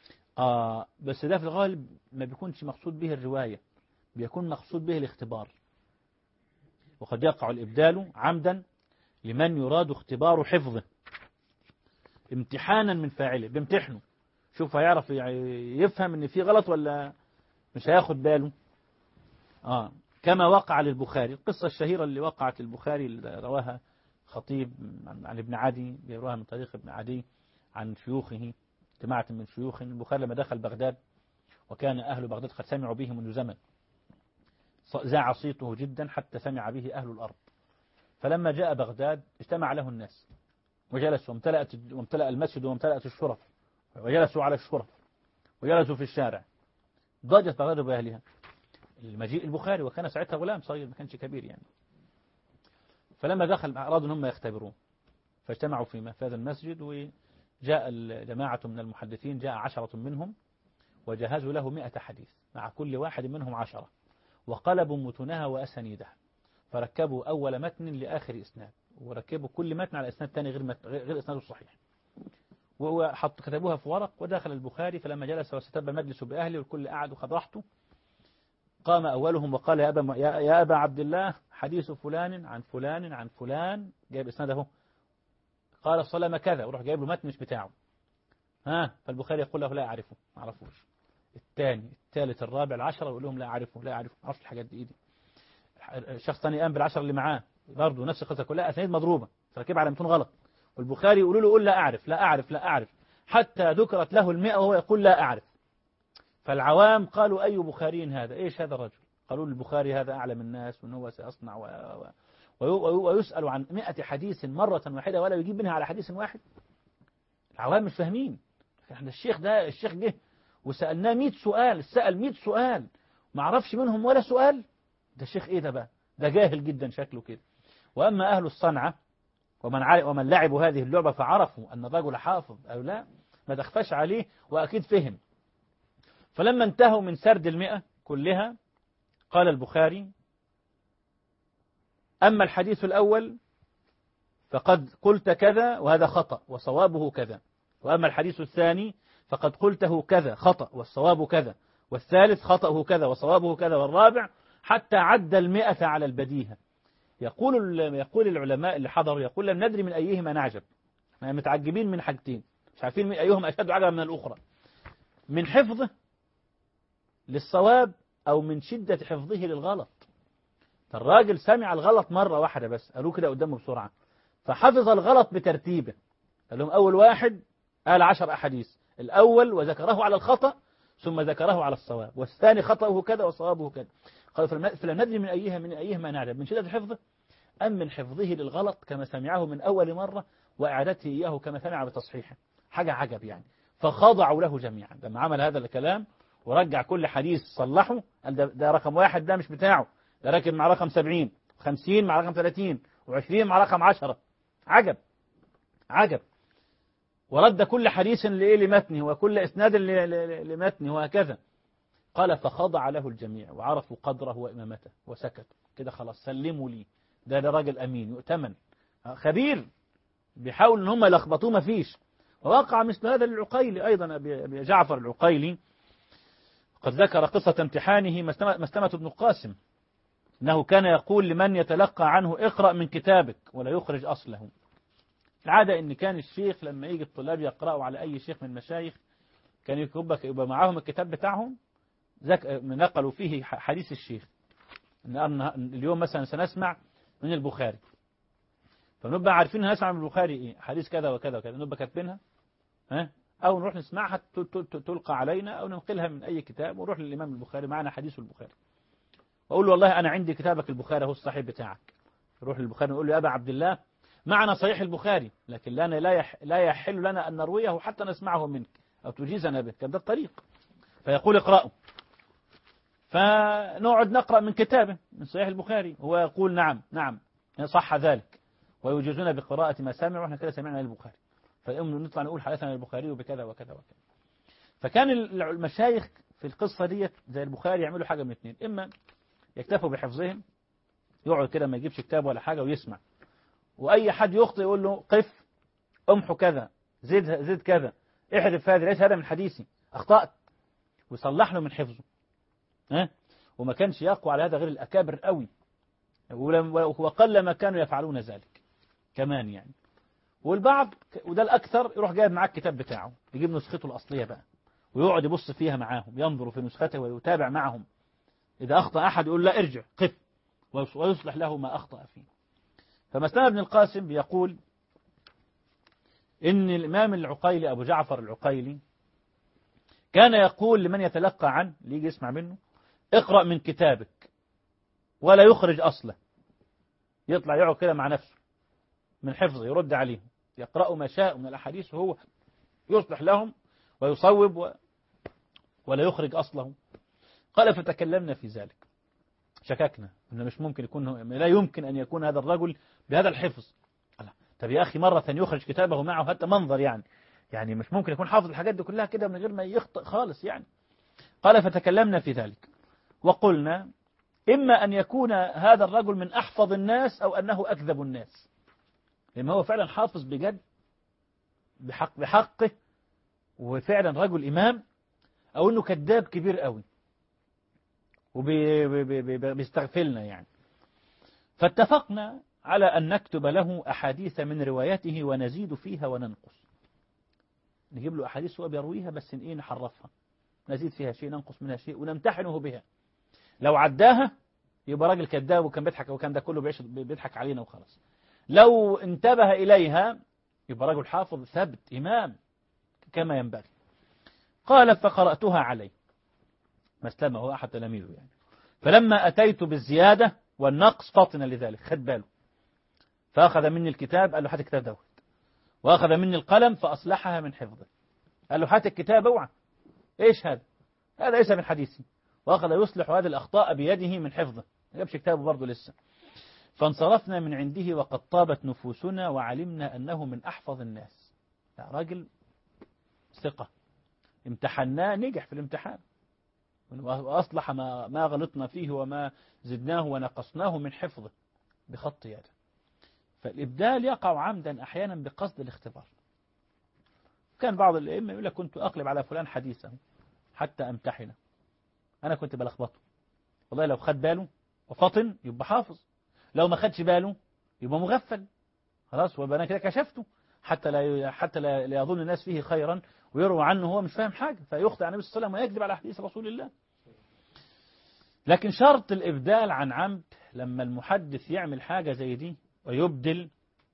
بس ده في الغالب ما بيكونش مقصود به الرواية، بيكون مقصود به الاختبار. وقد يقع الإبدال عمدا لمن يراد اختبار حفظه، امتحانا من فاعله، بيمتحنه شوف هيعرف يفهم ان في غلط ولا مش هياخد باله. كما وقع للبخاري، القصة الشهيرة اللي وقعت البخاري اللي رواها خطيب عن ابن عدي، بيرواها من طريق ابن عدي عن شيوخه، جماعة من شيوخه. البخاري لما دخل بغداد وكان أهل بغداد قد سمعوا به منذ زمن، زاع صيته جدا حتى سمع به أهل الأرض. فلما جاء بغداد اجتمع له الناس وجلسوا، وامتلأ المسجد وامتلأت الشرف، وجلسوا على الشرف وجلسوا في الشارع، ضجت بغداد بأهلها المجيء البخاري، وكان ساعتها غلام صغير ما كانش كبير يعني. فلما دخل أرادوا أن هم يختبروه، فاجتمعوا في هذا المسجد، وجاء جماعة من المحدثين، جاء 10 منهم وجهزوا له 100 حديث مع كل واحد منهم 10، وقلبوا متونها وأسانيدها، فركبوا أول متن لآخر إسناد، وركبوا كل متن على إسناد ثاني غير إسناده الصحيح، كتبوها في ورق. ودخل البخاري فلما جلس واستتب المجلس بأهله والكل قعد وخد راحته، قام أولهم وقال يا أبا عبد الله، حديث فلان عن فلان عن فلان، جايب إسناده، قال صلم كذا، وروح جايب له متن مش بتاعه. فالبخاري يقول له لا أعرفه، ما أعرفوش. الثاني الثالث الرابع 10 يقول لهم لا أعرفه ما أعرفش الحاجات دي إيدي. الشخص ثاني قام بال10 اللي معاه برضه نفس القصة كلها، أسانيد مضروبة تركيبها على متون غلط، والبخاري يقولوا له قل لا أعرف لا أعرف لا أعرف، حتى ذكرت له 100 وهو يقول لا أعرف. فالعوام قالوا أي بخاري هذا، إيش هذا الرجل؟ قالوا البخاري هذا أعلم الناس وأنه هو سيصنع ويسأل عن 100 حديث مرة واحدة ولا يجيب منها على حديث واحد. العوام مش فاهمين. احنا الشيخ جه وسألناه 100 سؤال، سأل 100 سؤال ما عرفش منهم ولا سؤال. ده الشيخ ايه ده بقى؟ ده جاهل جدا شكله كده. وأما أهل الصنعة ومن لعبوا هذه اللعبة فعرفوا أن الرجل حافظ أو لا، ما تخفاش عليه وأكيد فهم. فلما انتهوا من سرد 100 كلها قال البخاري أما الحديث الأول فقد قلت كذا وهذا خطأ وصوابه كذا، وأما الحديث الثاني فقد قلته كذا خطأ والصواب كذا، والثالث خطأه كذا وصوابه كذا، والرابع، حتى عد 100 على البديهة. يقول العلماء اللي حضروا، يقول لم ندري من أيهما نعجب، احنا متعجبين من حاجتين، مش عارفين أيهما أشد عجبا من الأخرى، من حفظه للصواب أو من شدة حفظه للغلط. الراجل سمع الغلط مرة واحدة بس، قالوه كده قدامه بسرعة، فحفظ الغلط بترتيبه. قال لهم أول واحد قال 10 أحاديث، الأول وذكره على الخطأ ثم ذكره على الصواب، والثاني خطأه كذا وصوابه كذا. قال فلم ندري من أيهما نعجب، من شدة حفظه أم من حفظه للغلط كما سمعه من أول مرة وإعادته إياه كما سمع بتصحيحه. حاجة عجب يعني. فخضعوا له جميعا لما عمل هذا الكلام ورجع كل حديث صلحه، قال ده رقم 1 ده مش بتاعه، ده راكب مع رقم 70 50 مع رقم 30 و20 مع رقم 10. عجب. ورد كل حديث لمتنه وكل إسناد لمتنه وهكذا. قال فخضع له الجميع وعرفوا قدره وإمامته وسكت كده، خلاص سلموا لي، ده راجل أمين يؤتمن خبير، بيحاول ان هم يلخبطوه ما فيش. ووقع مثل هذا للعقيلي أيضا، أبي جعفر العقيلي قد ذكر قصة امتحانه مسلمة بن القاسم، أنه كان يقول لمن يتلقى عنه اقرأ من كتابك ولا يخرج أصله. العادة أن كان الشيخ لما يجي الطلاب يقرأوا على أي شيخ من المشايخ كان يبقى معاهم الكتاب بتاعهم نقلوا فيه حديث الشيخ، أن اليوم مثلا سنسمع من البخاري، فنبقى عارفين هنسمع من البخاري إيه حديث كذا وكذا وكذا، نبقى كاتبينها أو نروح نسمعها تلقى علينا أو ننقلها من أي كتاب ونروح للإمام البخاري معنا حديث البخاري، وأقول له والله أنا عندي كتابك البخاري هو الصحيح بتاعك. نروح للبخاري ونقول له يا أبا عبد الله معنا صحيح البخاري، لكن لا يحل لنا أن نرويه حتى نسمعه منك أو تجيزنا به، كان ده الطريق. فيقول اقرأوا، فنقعد نقرأ من كتابه من صحيح البخاري، هو يقول نعم نعم صح ذلك، ويجوزون بقراءة ما سمع، وإحنا كده سمعنا البخاري، فنطلع نقول حدثنا البخاري وبكذا وكذا وكذا. فكان المشايخ في القصة ديت زي البخاري يعملوا حاجة من اثنين: إما يكتفوا بحفظهم، يقعد كده ما يجيبش كتاب ولا حاجة ويسمع، وأي حد يخطئ يقول له قف، امحو كذا، زد كذا، احذف هذا، ليس هذا من حديثي، أخطأت، ويصلح له من حفظه. وما كانش يقوى على هذا غير الأكابر قوي، وقل ما كانوا يفعلون ذلك كمان يعني. والبعض وده الأكثر يروح جايب معاه الكتاب بتاعه، يجيب نسخته الأصلية بقى ويقعد يبص فيها معاهم، ينظر في نسخته ويتابع معهم، إذا أخطأ أحد يقول لا ارجع قف، ويصلح له ما أخطأ فيه. فمسلم ابن القاسم بيقول إن الإمام العقيلي أبو جعفر العقيلي كان يقول لمن يتلقى عنه، اللي يجي يسمع منه: اقرأ من كتابك ولا يخرج أصله. يطلع يقعد كده مع نفسه من حفظه، يرد عليهم، يقرأوا ما شاء من الأحاديث وهو يصلح لهم ويصوب ولا يخرج أصله. قال فتكلمنا في ذلك، شككنا إنه مش ممكن يكون، لا يمكن أن يكون هذا الرجل بهذا الحفظ. طب يا أخي مرة يخرج كتابه معه حتى منظر يعني مش ممكن يكون حافظ الحاجات دي كلها كده من غير ما يخطئ خالص يعني. قال فتكلمنا في ذلك وقلنا إما أن يكون هذا الرجل من أحفظ الناس أو أنه أكذب الناس، لما هو فعلا حافظ بجد بحقه وفعلا رجل إمام، أو أنه كذاب كبير قوي وبيستغفلنا يعني. فاتفقنا على أن نكتب له أحاديث من روايته ونزيد فيها وننقص. نجيب له أحاديث هو بيرويها بس نحرفها، نزيد فيها شيء، ننقص منها شيء، ونمتحنه بها. لو عداها يبقى راجل كذاب وكان بيضحك، وكان ده كله بيضحك علينا وخلاص. لو انتبه إليها يبقى راجل حافظ ثبت إمام كما ينبغي. قال فقرأتها عليه، مسلمة هو أحد تلاميذه يعني. فلما أتيت بالزيادة والنقص فطن لذلك، خد باله، فأخذ مني الكتاب، قال له هات الكتاب دوت، وأخذ مني القلم فأصلحها من حفظه. قال له هات الكتاب، اوعى، إيش هذا ليس من حديثي، وأخذ يصلح هذه الأخطاء بيده من حفظه، ما جابش كتابه برضه لسه. فانصرفنا من عنده وقد طابت نفوسنا وعلمنا أنه من أحفظ الناس. راجل ثقة، امتحناه نجح في الامتحان، وأصلح ما غلطنا فيه وما زدناه ونقصناه من حفظه بخط يده. فالإبدال يقع عمدا أحيانا بقصد الاختبار. كان بعض الأئمة يقول لك كنت أقلب على فلان حديثه حتى أمتحنه، أنا كنت بلخبطه، والله لو خد باله وفطن يبقى حافظ، لو ما خدش باله يبقى مغفل، خلاص، ويبقى أنا كده كشفته حتى لا يظن الناس فيه خيرا ويروى عنه هو مش فاهم حاجة فيخطئ عن النبي صلى الله عليه وسلم ويكذب على حديث رسول الله. لكن شرط الإبدال عن عمد، لما المحدث يعمل حاجة زي دي ويبدل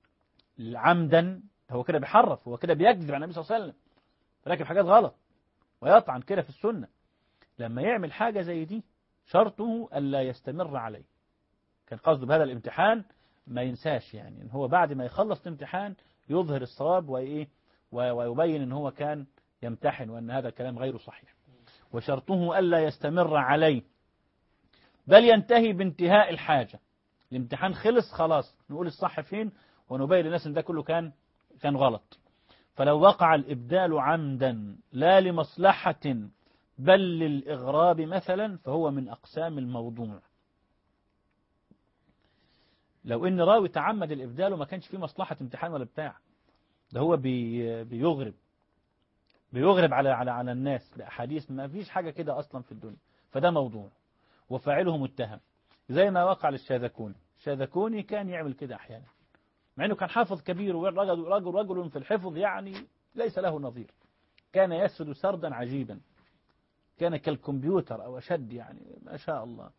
عمدا، هو كده بيحرف، هو كده بيكذب على النبي صلى الله عليه وسلم، راكب حاجات غلط ويطعن كده في السنة. لما يعمل حاجة زي دي شرطه ألا يستمر عليه. كان قصده بهذا الامتحان ما ينساش، يعني إن هو بعد ما يخلص الامتحان يظهر الصواب ويبين إن هو كان يمتحن وأن هذا الكلام غير صحيح. وشرطه ألا يستمر عليه، بل ينتهي بانتهاء الحاجة. الامتحان خلص خلاص، نقول الصح فين ونبين للناس إن ده كله كان غلط. فلو وقع الإبدال عمدا لا لمصلحة بل للإغراب مثلا فهو من أقسام الموضوع. لو إن راوي تعمد الإبدال وما كانش فيه مصلحة امتحان ولا بتاع، ده هو بيغرب على الناس بأحاديث ما فيش حاجة كده أصلا في الدنيا، فده موضوع وفاعله متهم، زي ما وقع للشاذكوني. الشاذكوني كان يعمل كده أحيانا، مع أنه كان حافظ كبير ورجل في الحفظ يعني ليس له نظير، كان يسرد سردا عجيبا، كان كالكمبيوتر أو أشد يعني ما شاء الله.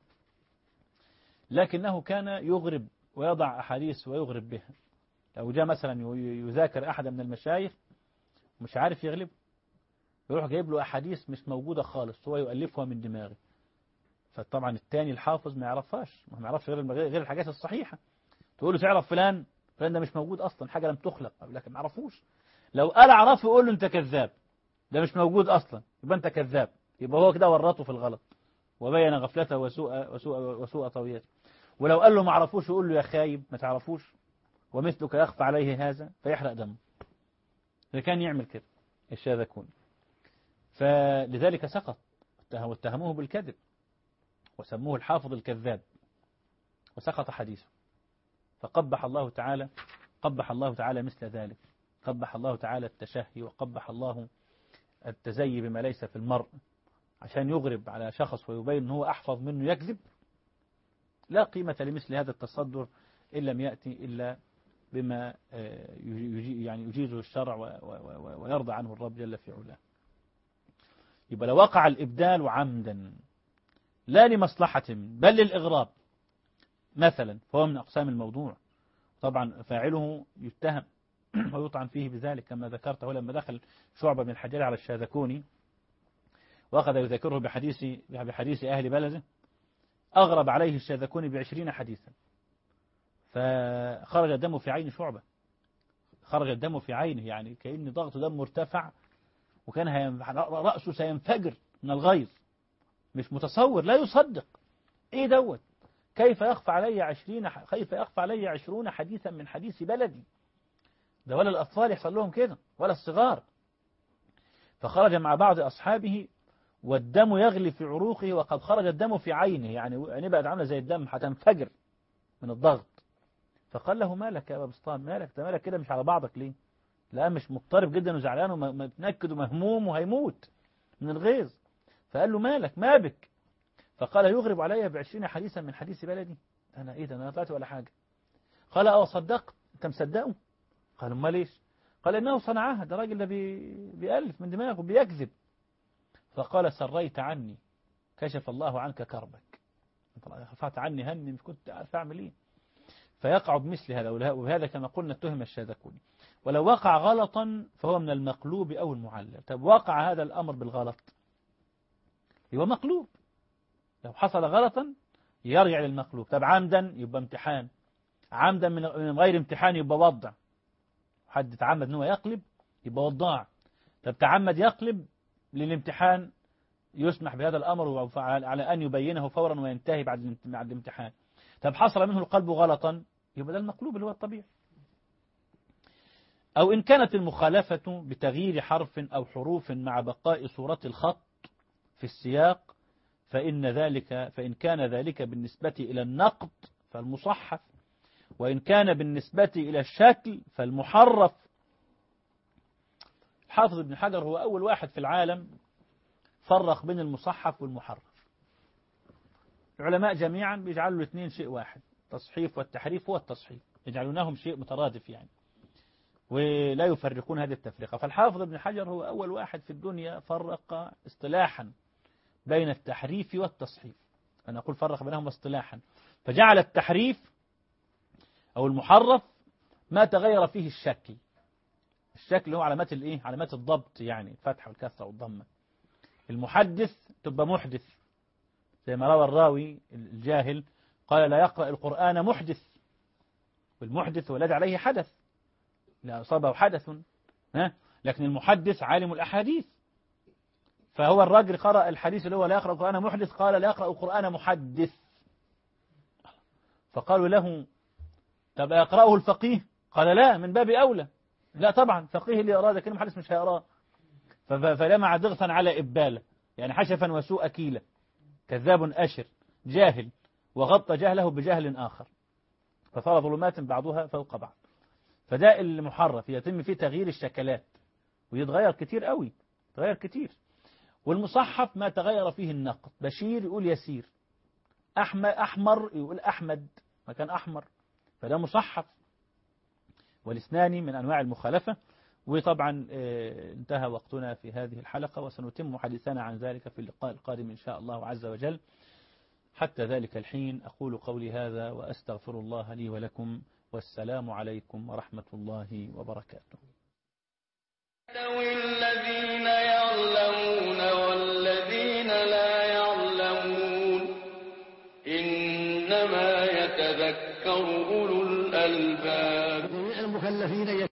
لكنه كان يغرب ويضع أحاديث ويغرب بها. لو جاء مثلا يذاكر أحد من المشايخ مش عارف يغلب، يروح جايب له أحاديث مش موجودة خالص، هو يؤلفها من دماغه. فطبعا التاني الحافظ ما يعرفهاش، ما يعرفش غير الحاجات الصحيحة. تقول له تعرف فلان ده مش موجود أصلا، حاجة لم تخلق، لكن ما عرفوش. لو قال أعرفه يقول له أنت كذاب، ده مش موجود أصلا، يبقى أنت كذاب، يبقى هو كده ورطه في الغلط. وبين غفلته وسوء طويته. ولو قال له ما عرفوش يقول له يا خايب ما تعرفوش ومثلك يخفى عليه هذا فيحرق دمه. فكان يعمل كده الشاذكوني. فلذلك سقط واتهموه بالكذب وسموه الحافظ الكذاب وسقط حديثه. فقبح الله تعالى مثل ذلك. قبح الله تعالى التشهي وقبح الله التزيي بما ليس في المرء عشان يغرب على شخص ويبين أنه هو أحفظ منه يكذب. لا قيمة لمثل هذا التصدر إن لم يأتي إلا بما يعني يجيزه الشرع ويرضى عنه الرب جل في علاه. يبقى لو وقع الإبدال عمدا لا لمصلحة بل للإغراب مثلا فهو من أقسام الموضوع. طبعا فاعله يتهم ويطعن فيه بذلك كما ذكرته لما دخل شعبة بن الحجاج على الشاذكوني وأخذ يذكره بحديث أهل بلده. أغرب عليه الشاذكوني ب20 حديثا فخرج الدم في عين شعبة. خرج الدم في عينه يعني كأن ضغط دم مرتفع وكان رأسه سينفجر من الغيظ. مش متصور لا يصدق إيه دوت كيف يخفى علي 20 حديثا من حديث بلدي. ده ولا الأطفال يحصل لهم كده ولا الصغار. فخرج مع بعض أصحابه والدم يغلي في عروقه وقد خرج الدم في عينه يعني بقت عاملة زي الدم هتنفجر من الضغط. فقال له مالك يا أبا بسطام مالك كده مش على بعضك ليه؟ لا مش مضطرب جدا وزعلان ومتنكد ومهموم وهيموت من الغيظ. فقال له مالك ما بك؟ فقال يغرب علي ب20 حديثا من حديث بلدي. أنا إيه ده أنا طلعت ولا حاجة. قال صدقت أنت مصدقه؟ قال ما ليش؟ قال إنه صنعها ده راجل ده بيألف من دماغه بيكذب. فقال سريت عني كشف الله عنك كربك. رفعت عني همي مش كنت عارف أعمل إيه. فيقع بمثل هذا وبهذا كما قلنا اتهم الشاذكوني. ولو وقع غلطا فهو من المقلوب أو المعلل. طب وقع هذا الأمر بالغلط يبقى مقلوب. لو حصل غلطا يرجع للمقلوب. طب عمدا يبقى امتحان. عمدا من غير امتحان يبقى وضع. حد تعمد أنه يقلب يبقى وضاع. طب تعمد يقلب للامتحان يسمح بهذا الأمر على أن يبينه فورا وينتهي بعد الامتحان. طب حصل منه القلب غلطا يبقى ده المقلوب اللي هو الطبيعي. أو إن كانت المخالفة بتغيير حرف أو حروف مع بقاء صورة الخط في السياق فإن كان ذلك بالنسبة إلى النقط فالمصحف وإن كان بالنسبة إلى الشكل فالمحرف. الحافظ ابن حجر هو أول واحد في العالم فرق بين المصحف والمحرف. العلماء جميعا بيجعلوا الاثنين شيء واحد. التصحيف والتحريف هو التصحيف يجعلونهم شيء مترادف يعني ولا يفرقون هذه التفرقة. فالحافظ ابن حجر هو أول واحد في الدنيا فرق اصطلاحا بين التحريف والتصحيف. أنا أقول فرق بينهم اصطلاحا. فجعل التحريف أو المحرف ما تغير فيه الشكل. الشكل هو علامات الايه؟ علامات الضبط يعني الفتحة والكسرة والضمة. المحدث تبقى محدث زي ما روى الراوي الجاهل قال لا يقرأ القرآن محدث. والمحدث ولد عليه حدث لا أصابه حدث لكن المحدث عالم الأحاديث. فهو الراجل قرأ الحديث اللي هو لا يقرأ القرآن محدث قال لا يقرأ القرآن محدث. فقالوا له طب يقرأه الفقيه؟ قال لا من باب أولى. لا طبعا فقيه اللي يقرأ ده كلمة محدث مش هيقراه. فلمع ضغطا على إبالة يعني حشفا وسوء أكيلة كذاب أشر جاهل وغطى جهله بجهل آخر فصار ظلمات بعضها فوق بعض. فده المحرف يتم فيه تغيير الشكلات ويتغير كتير قوي تغير كتير. والمصحف ما تغير فيه النقط. بشير يقول يسير أحمر يقول أحمد مكان أحمر فده مصحف. والاثنان من أنواع المخالفة. وطبعا انتهى وقتنا في هذه الحلقة وسنتم حديثنا عن ذلك في اللقاء القادم إن شاء الله عز وجل. حتى ذلك الحين أقول قولي هذا وأستغفر الله لي ولكم والسلام عليكم ورحمة الله وبركاته. الذين يعلمون والذين لا يعلمون إنما يتذكر أولو الألباب. المكلفين